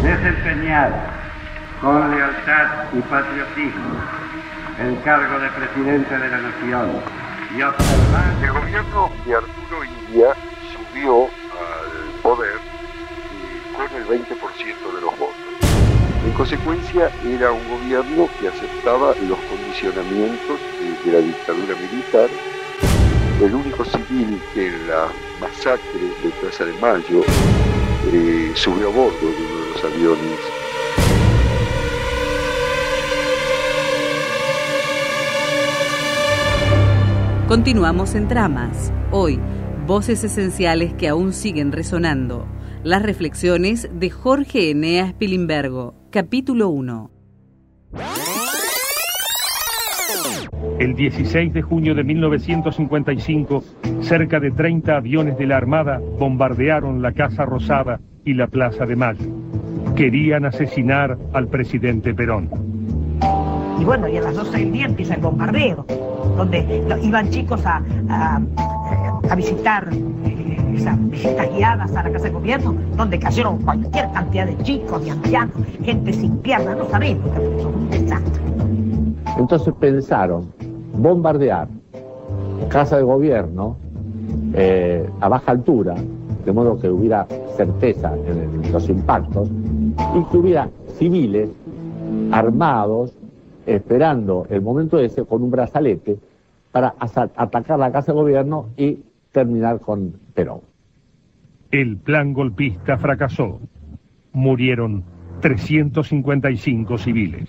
desempeñar con lealtad y patriotismo el cargo de presidente de la Nación y observar... El gobierno de Arturo Illia subió al poder con el 20% de los votos. En consecuencia, era un gobierno que aceptaba los condicionamientos de la dictadura militar. El único civil que en la masacre de Plaza de Mayo subió a bordo de uno de los aviones. Continuamos en Tramas. Hoy, voces esenciales que aún siguen resonando. Las reflexiones de Jorge Eneas Pilimbergo, capítulo 1. El 16 de junio de 1955, cerca de 30 aviones de la Armada bombardearon la Casa Rosada y la Plaza de Mayo. Querían asesinar al presidente Perón. Y bueno, y a las 12 del día empieza el bombardeo, donde iban chicos a visitar esas visitas guiadas a la Casa de Gobierno, donde cayeron cualquier cantidad de chicos, de ancianos, gente sin piernas, no sabemos, son un desastre. Entonces pensaron bombardear Casa de Gobierno a baja altura, de modo que hubiera certeza en los impactos, y que hubiera civiles armados esperando el momento ese con un brazalete para atacar la Casa de Gobierno y terminar con Perón. El plan golpista fracasó. Murieron 355 civiles.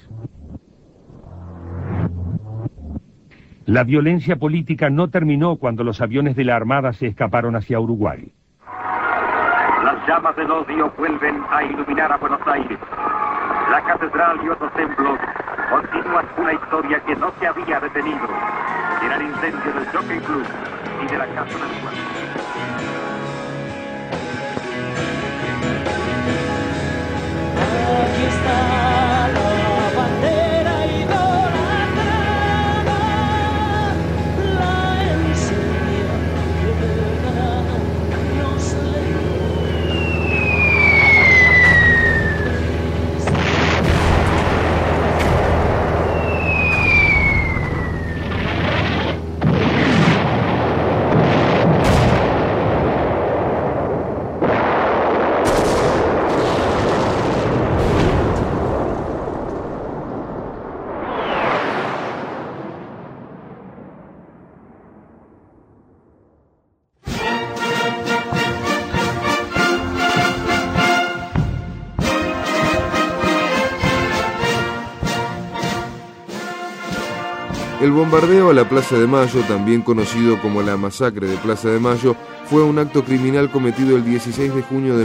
La violencia política no terminó cuando los aviones de la Armada se escaparon hacia Uruguay. Las llamas del odio vuelven a iluminar a Buenos Aires. La catedral y otros templos continúan una historia que no se había detenido. Era el incendio del Jockey Club y de la Casa Nacional. Aquí está la bandera idolatrada, la enseña que nos El bombardeo a la Plaza de Mayo, también conocido como la masacre de Plaza de Mayo, fue un acto criminal cometido el 16 de junio de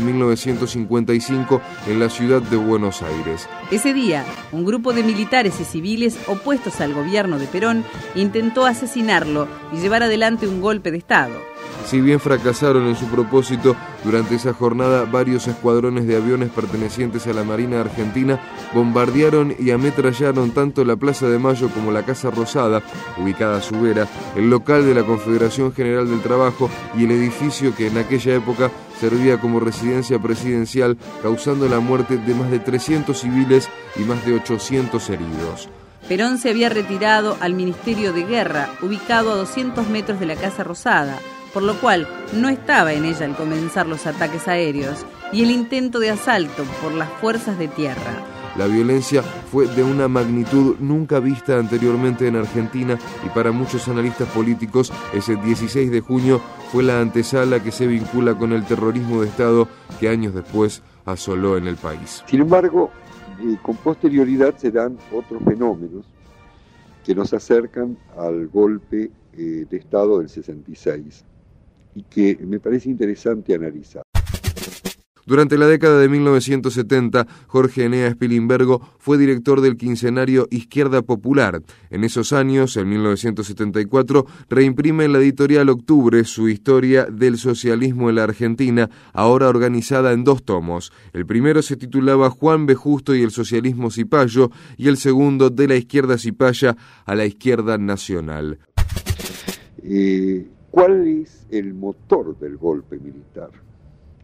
1955 en la ciudad de Buenos Aires. Ese día, un grupo de militares y civiles opuestos al gobierno de Perón intentó asesinarlo y llevar adelante un golpe de Estado. Si bien fracasaron en su propósito, durante esa jornada varios escuadrones de aviones pertenecientes a la Marina Argentina bombardearon y ametrallaron tanto la Plaza de Mayo como la Casa Rosada, ubicada a su vera, el local de la Confederación General del Trabajo y el edificio que en aquella época servía como residencia presidencial, causando la muerte de más de 300 civiles y más de 800 heridos. Perón se había retirado al Ministerio de Guerra, ubicado a 200 metros de la Casa Rosada, por lo cual no estaba en ella al comenzar los ataques aéreos y el intento de asalto por las fuerzas de tierra. La violencia fue de una magnitud nunca vista anteriormente en Argentina y para muchos analistas políticos ese 16 de junio fue la antesala que se vincula con el terrorismo de Estado que años después asoló en el país. Sin embargo, con posterioridad se dan otros fenómenos que nos acercan al golpe de Estado del 66 y que me parece interesante analizar. Durante la década de 1970, Jorge Eneas Pilimbergo fue director del quincenario Izquierda Popular. En esos años, en 1974, reimprime en la editorial Octubre su historia del socialismo en la Argentina, ahora organizada en 2 tomos. El primero se titulaba Juan B. Justo y el socialismo cipayo, y el segundo De la izquierda cipaya a la izquierda nacional. ¿Cuál es el motor del golpe militar?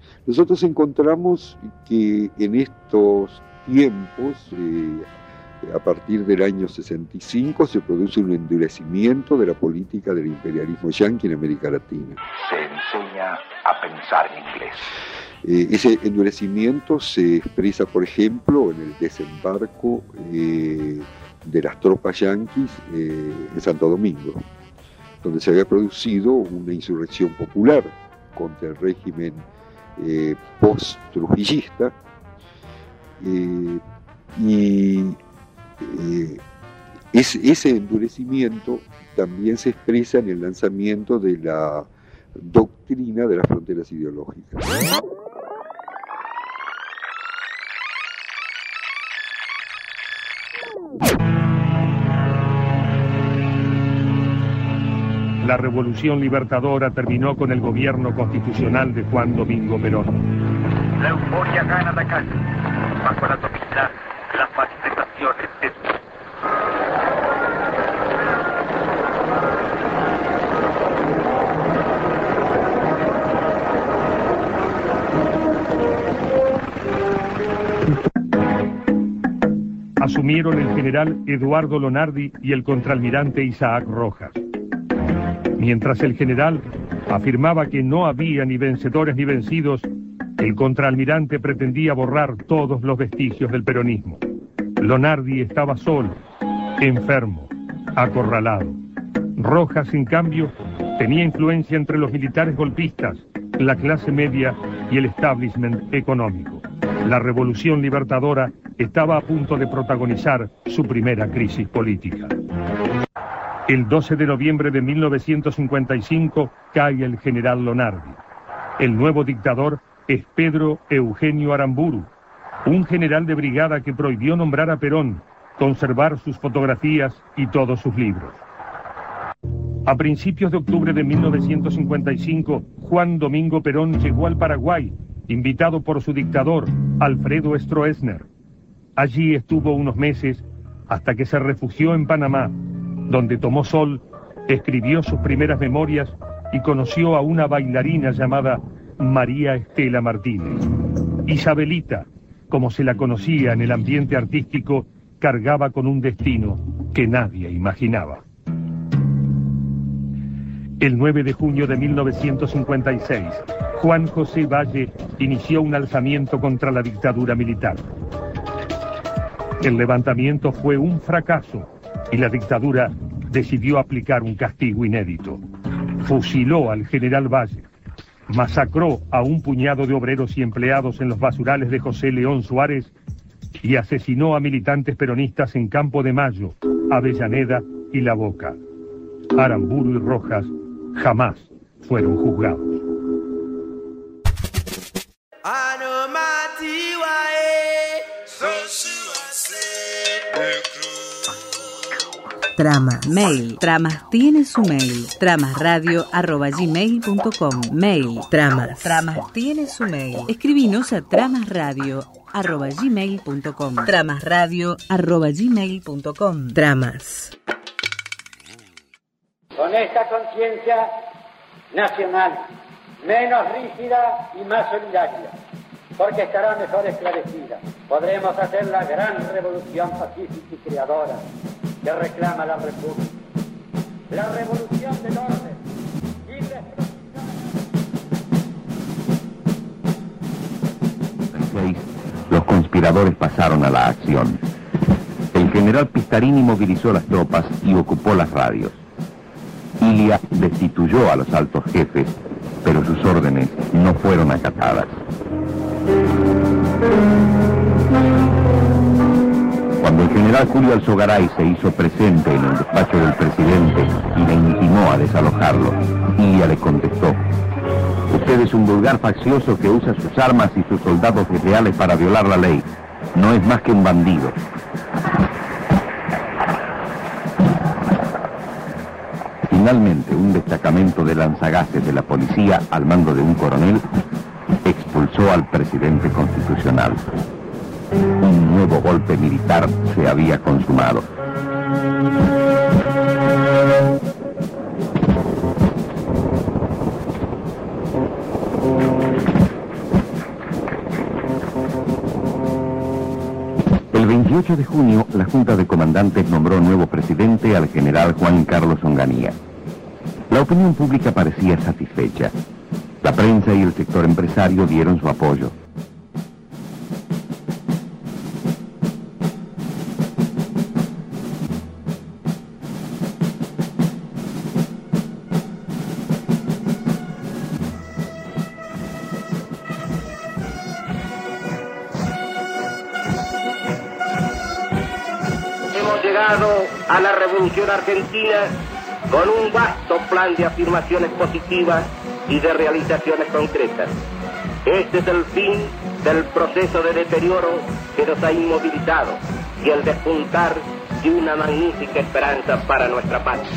Nosotros encontramos que en estos tiempos, a partir del año 65, se produce un endurecimiento de la política del imperialismo yanqui en América Latina. Se enseña a pensar en inglés. Ese endurecimiento se expresa, por ejemplo, en el desembarco de las tropas yanquis en Santo Domingo, donde se había producido una insurrección popular contra el régimen post-trujillista, ese endurecimiento también se expresa en el lanzamiento de la doctrina de las fronteras ideológicas. La Revolución Libertadora terminó con el gobierno constitucional de Juan Domingo Perón. La euforia gana la calle. Bajo la dominidad de las manifestaciones de... Asumieron el general Eduardo Lonardi y el contraalmirante Isaac Rojas. Mientras el general afirmaba que no había ni vencedores ni vencidos, el contraalmirante pretendía borrar todos los vestigios del peronismo. Lonardi estaba solo, enfermo, acorralado. Rojas, en cambio, tenía influencia entre los militares golpistas, la clase media y el establishment económico. La Revolución Libertadora estaba a punto de protagonizar su primera crisis política. El 12 de noviembre de 1955 cae el general Lonardi. El nuevo dictador es Pedro Eugenio Aramburu, un general de brigada que prohibió nombrar a Perón, conservar sus fotografías y todos sus libros. A principios de octubre de 1955, Juan Domingo Perón llegó al Paraguay, invitado por su dictador, Alfredo Stroessner. Allí estuvo unos meses hasta que se refugió en Panamá, donde tomó sol, escribió sus primeras memorias y conoció a una bailarina llamada María Estela Martínez. Isabelita, como se la conocía en el ambiente artístico, cargaba con un destino que nadie imaginaba. El 9 de junio de 1956, Juan José Valle inició un alzamiento contra la dictadura militar. El levantamiento fue un fracaso y la dictadura decidió aplicar un castigo inédito. Fusiló al general Valle, masacró a un puñado de obreros y empleados en los basurales de José León Suárez y asesinó a militantes peronistas en Campo de Mayo, Avellaneda y La Boca. Aramburu y Rojas jamás fueron juzgados. Trama, mail. Tramas tiene su mail. tramasradio@gmail.com. Mail. Tramas. Tramas tiene su mail. Escribinos a tramasradio@gmail.com. tramasradio@gmail.com. Tramas. Con esta conciencia nacional, menos rígida y más solidaria, porque estará mejor esclarecida, podremos hacer la gran revolución pacífica y creadora que reclama la República, la revolución del orden y los conspiradores pasaron a la acción. El general Pistarini movilizó las tropas y ocupó las radios. Ilia destituyó a los altos jefes, pero sus órdenes no fueron acatadas. Cuando el general Julio Alzogaray se hizo presente en el despacho del presidente y le intimó a desalojarlo, Ilia le contestó: "Usted es un vulgar faccioso que usa sus armas y sus soldados desleales para violar la ley. No es más que un bandido". Finalmente, un destacamento de lanzagases de la policía, al mando de un coronel, expulsó al presidente constitucional. Un nuevo golpe militar se había consumado. 8 de junio, la Junta de Comandantes nombró nuevo presidente al general Juan Carlos Onganía. La opinión pública parecía satisfecha. La prensa y el sector empresario dieron su apoyo. Hemos llegado a la Revolución Argentina con un vasto plan de afirmaciones positivas y de realizaciones concretas. Este es el fin del proceso de deterioro que nos ha inmovilizado y el despuntar de una magnífica esperanza para nuestra patria.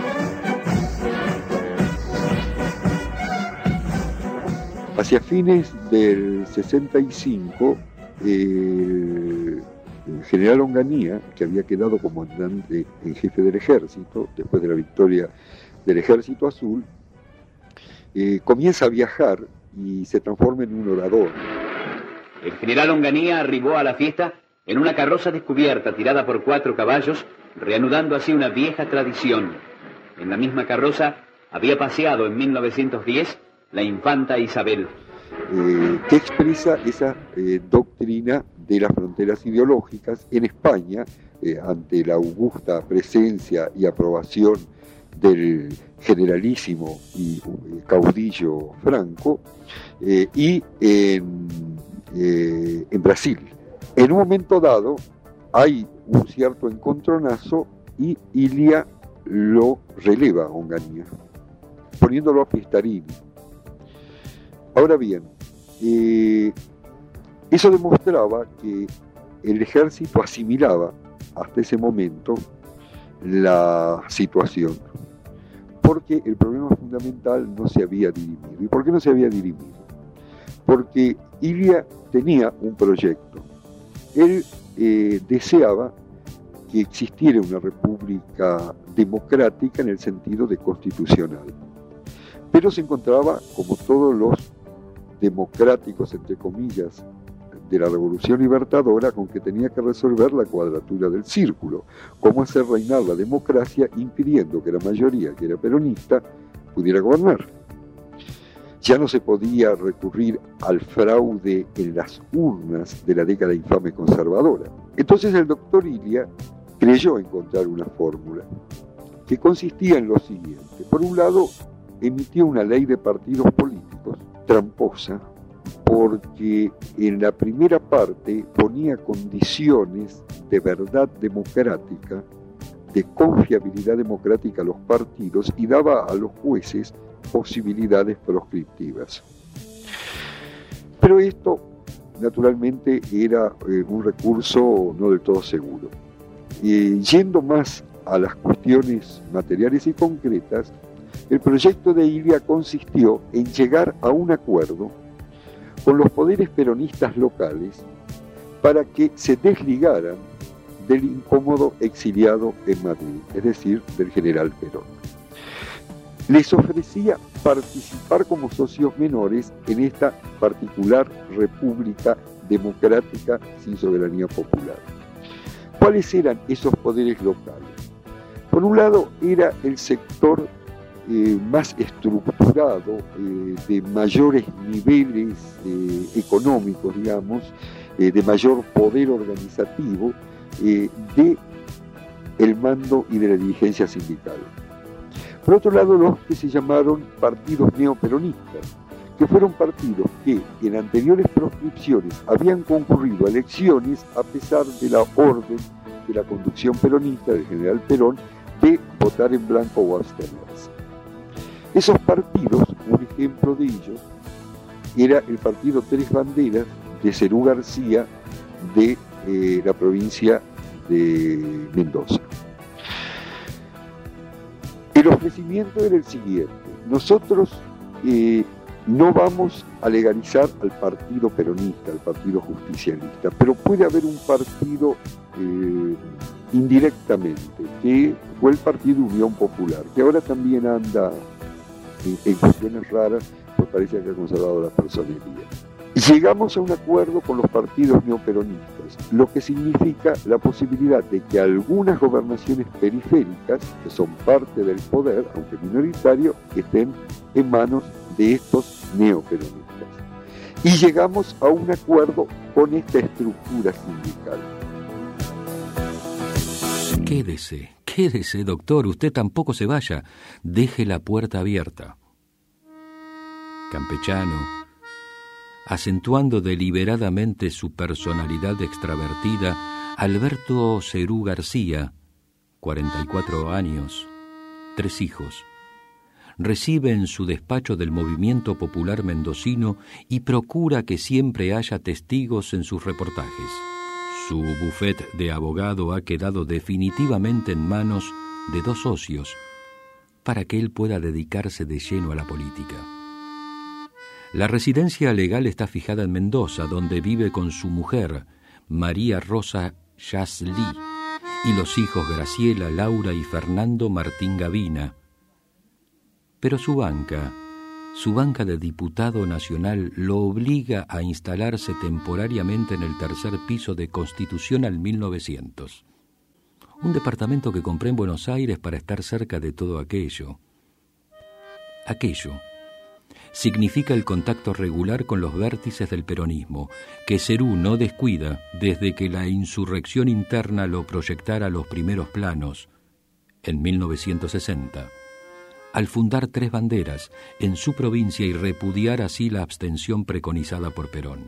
Hacia fines del 65, el general Onganía, que había quedado comandante en jefe del ejército, después de la victoria del Ejército Azul, comienza a viajar y se transforma en un orador. El general Onganía arribó a la fiesta en una carroza descubierta tirada por 4 caballos, reanudando así una vieja tradición. En la misma carroza había paseado en 1910 la infanta Isabel. Que expresa esa doctrina de las fronteras ideológicas en España, ante la augusta presencia y aprobación del generalísimo y caudillo Franco, y en Brasil. En un momento dado hay un cierto encontronazo y Ilia lo releva a Onganía, poniéndolo a Pistarini. Ahora bien, eso demostraba que el ejército asimilaba hasta ese momento la situación, porque el problema fundamental no se había dirimido. ¿Y por qué no se había dirimido? Porque Ilia tenía un proyecto. Él deseaba que existiera una república democrática en el sentido de constitucional, pero se encontraba, como todos los democráticos, entre comillas, de la Revolución Libertadora, con que tenía que resolver la cuadratura del círculo, cómo hacer reinar la democracia impidiendo que la mayoría, que era peronista, pudiera gobernar. Ya no se podía recurrir al fraude en las urnas de la década infame conservadora. Entonces el doctor Ilia creyó encontrar una fórmula que consistía en lo siguiente. Por un lado, emitió una ley de partidos políticos tramposa, porque en la primera parte ponía condiciones de verdad democrática, de confiabilidad democrática a los partidos, y daba a los jueces posibilidades proscriptivas. Pero esto, naturalmente, era un recurso no del todo seguro. Yendo más a las cuestiones materiales y concretas, el proyecto de Ilia consistió en llegar a un acuerdo con los poderes peronistas locales para que se desligaran del incómodo exiliado en Madrid, es decir, del general Perón. Les ofrecía participar como socios menores en esta particular república democrática sin soberanía popular. ¿Cuáles eran esos poderes locales? Por un lado era el sector más estructurado, de mayores niveles económicos, digamos, de mayor poder organizativo, de el mando y de la dirigencia sindical. Por otro lado, los que se llamaron partidos neoperonistas, que fueron partidos que en anteriores proscripciones habían concurrido a elecciones a pesar de la orden de la conducción peronista del general Perón de votar en blanco o abstenerse. Esos partidos, un ejemplo de ellos, era el partido Tres Banderas de Cerú García de la provincia de Mendoza. El ofrecimiento era el siguiente: nosotros no vamos a legalizar al partido peronista, al partido justicialista, pero puede haber un partido indirectamente, que fue el Partido Unión Popular, que ahora también anda en cuestiones raras, pues parece que ha conservado la personería. Llegamos a un acuerdo con los partidos neoperonistas, lo que significa la posibilidad de que algunas gobernaciones periféricas, que son parte del poder, aunque minoritario, estén en manos de estos neoperonistas. Y llegamos a un acuerdo con esta estructura sindical. Quédese, doctor, usted tampoco se vaya. Deje la puerta abierta. Campechano, acentuando deliberadamente su personalidad extravertida, Alberto Cerú García, 44 años, 3 hijos, recibe en su despacho del Movimiento Popular Mendocino y procura que siempre haya testigos en sus reportajes. Su bufete de abogado ha quedado definitivamente en manos de 2 socios para que él pueda dedicarse de lleno a la política. La residencia legal está fijada en Mendoza, donde vive con su mujer, María Rosa Yaslí, y los hijos Graciela, Laura y Fernando Martín Gavina. Pero su banca de diputado nacional lo obliga a instalarse temporariamente en el 3er piso de Constitución al 1900. Un departamento que compré en Buenos Aires para estar cerca de todo aquello. Aquello significa el contacto regular con los vértices del peronismo, que Cerú no descuida desde que la insurrección interna lo proyectara a los primeros planos, en 1960. Al fundar 3 banderas en su provincia y repudiar así la abstención preconizada por Perón.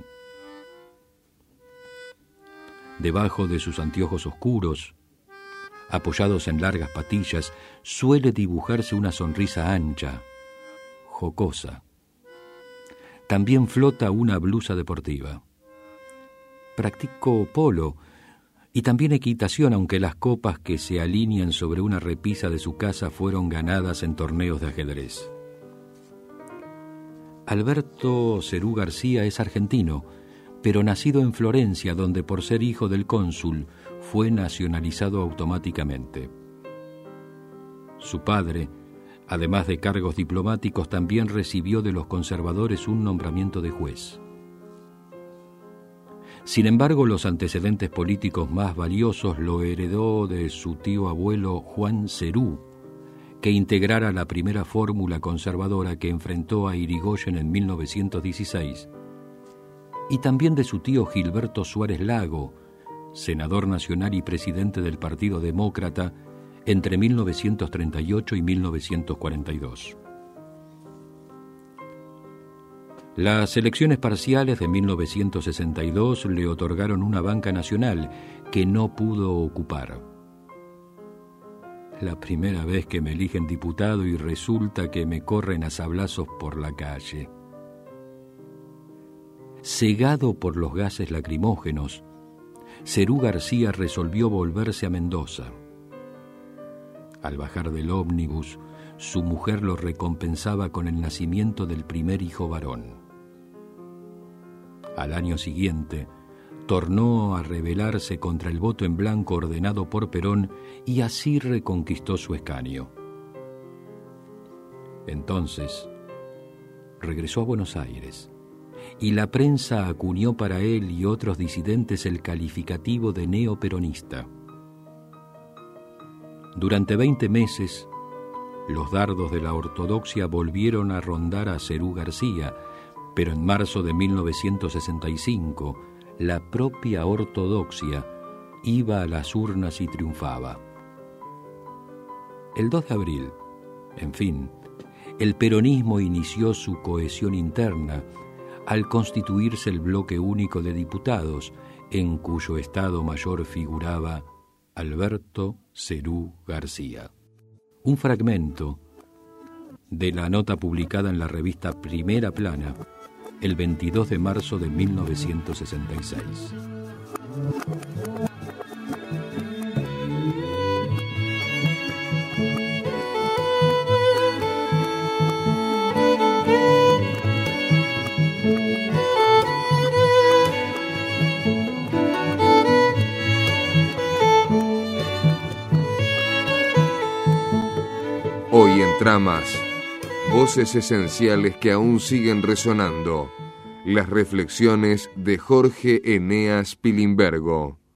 Debajo de sus anteojos oscuros, apoyados en largas patillas, suele dibujarse una sonrisa ancha, jocosa. También flota una blusa deportiva. Practicó polo y también equitación, aunque las copas que se alinean sobre una repisa de su casa fueron ganadas en torneos de ajedrez. Alberto Cerú García es argentino, pero nacido en Florencia, donde por ser hijo del cónsul fue nacionalizado automáticamente. Su padre, además de cargos diplomáticos, también recibió de los conservadores un nombramiento de juez. Sin embargo, los antecedentes políticos más valiosos lo heredó de su tío abuelo Juan Cerú, que integrara la primera fórmula conservadora que enfrentó a Irigoyen en 1916, y también de su tío Gilberto Suárez Lago, senador nacional y presidente del Partido Demócrata entre 1938 y 1942. Las elecciones parciales de 1962 le otorgaron una banca nacional que no pudo ocupar. La primera vez que me eligen diputado y resulta que me corren a sablazos por la calle. Cegado por los gases lacrimógenos, Cerú García resolvió volverse a Mendoza. Al bajar del ómnibus, su mujer lo recompensaba con el nacimiento del primer hijo varón. Al año siguiente, tornó a rebelarse contra el voto en blanco ordenado por Perón y así reconquistó su escaño. Entonces, regresó a Buenos Aires y la prensa acuñó para él y otros disidentes el calificativo de neoperonista. Durante 20 meses, los dardos de la ortodoxia volvieron a rondar a Cerú García, pero en marzo de 1965, la propia ortodoxia iba a las urnas y triunfaba. El 2 de abril, en fin, el peronismo inició su cohesión interna al constituirse el bloque único de diputados, en cuyo Estado Mayor figuraba Alberto Cerú García. Un fragmento de la nota publicada en la revista Primera Plana el 22 de marzo de 1966. Hoy en Tramas, voces esenciales que aún siguen resonando. Las reflexiones de Jorge Eneas Pilimbergo.